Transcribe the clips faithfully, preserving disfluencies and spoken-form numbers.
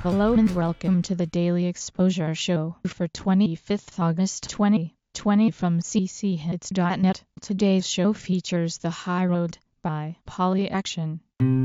Hello and welcome to the Daily Exposure Show for twenty-fifth August twenty twenty from c c hits dot net. Today's show features The High Road by Polyaction.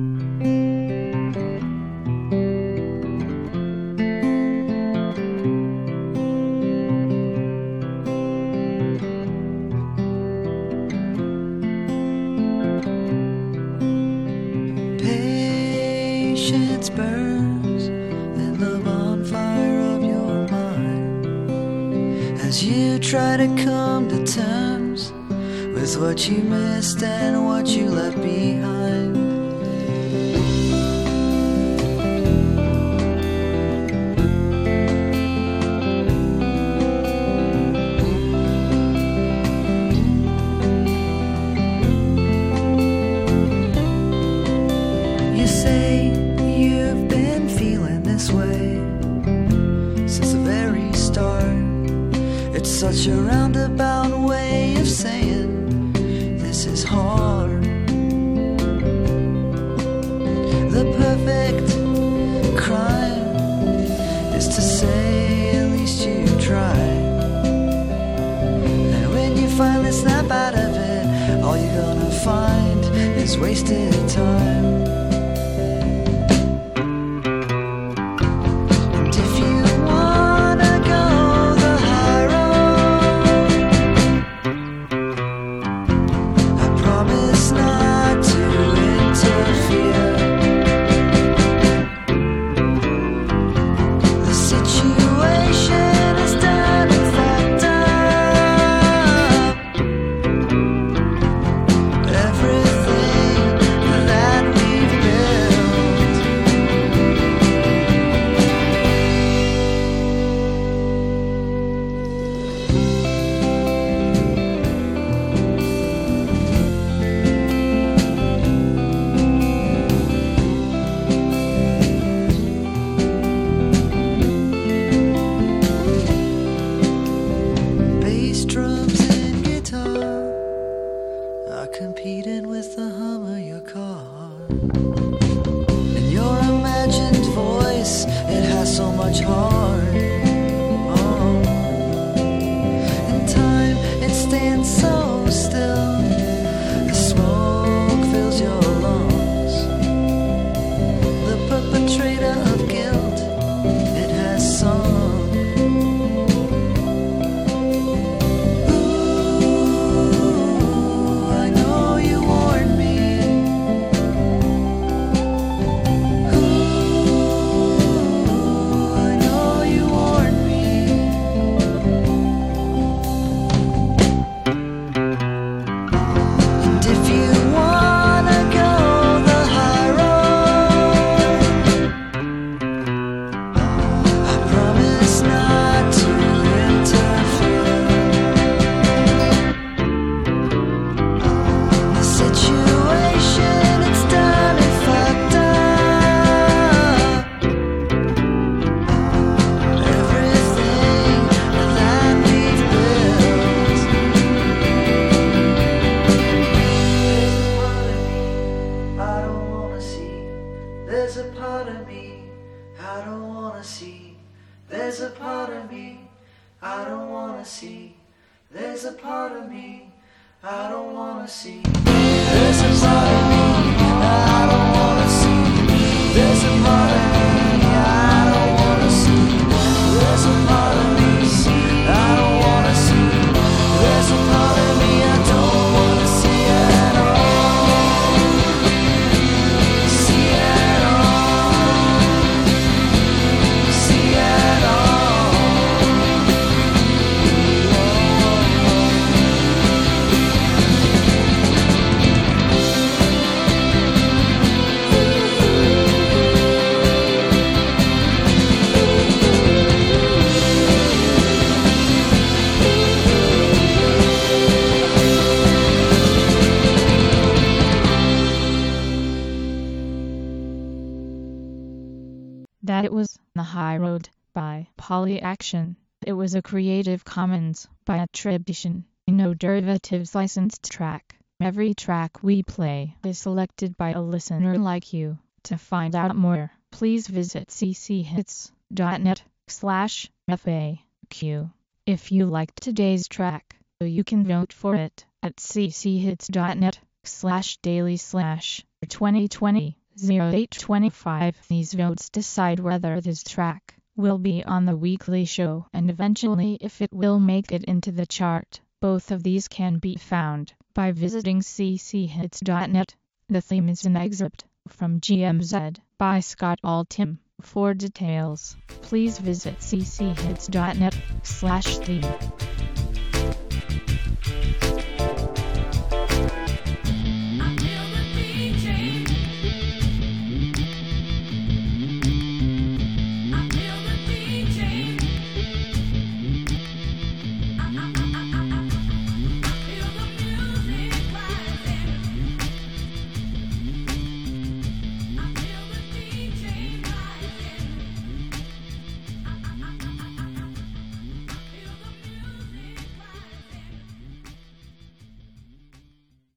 Patience burns in the bonfire of your mind as you try to come to terms with what you missed and what you left behind. You say you've been feeling this way since the very start. It's such a roundabout way of saying this is hard. The perfect crime is to say at least you tried. And when you finally snap out of it, all you're gonna find is wasted time. Competing with the hum of your car, and your imagined voice, it has so much heart. Oh. In time, it stands so still. The smoke fills your lungs. The perpetrator of guilt, it has sung. There's a part of me I don't wanna see. There's a part of me I don't wanna see. There's a part of me I don't wanna see. There's a part of me I don't wanna see. There's a part of me I don't wanna see. There's a part of me I don't wanna see. There's a part of me I don't wanna see at all. That it was The High Road by Polyaction. It was a Creative Commons by attribution, no derivatives licensed track. Every track we play is selected by a listener like you. To find out more, please visit cchits.net slash FAQ. If you liked today's track, you can vote for it at cchits.net slash daily slash 2020 0825. These votes decide whether this track will be on the weekly show and eventually if it will make it into the chart. Both of these can be found by visiting cchits.net. The theme is an excerpt from G M Z by Scott Altham. For details, please visit cchits.net slash theme.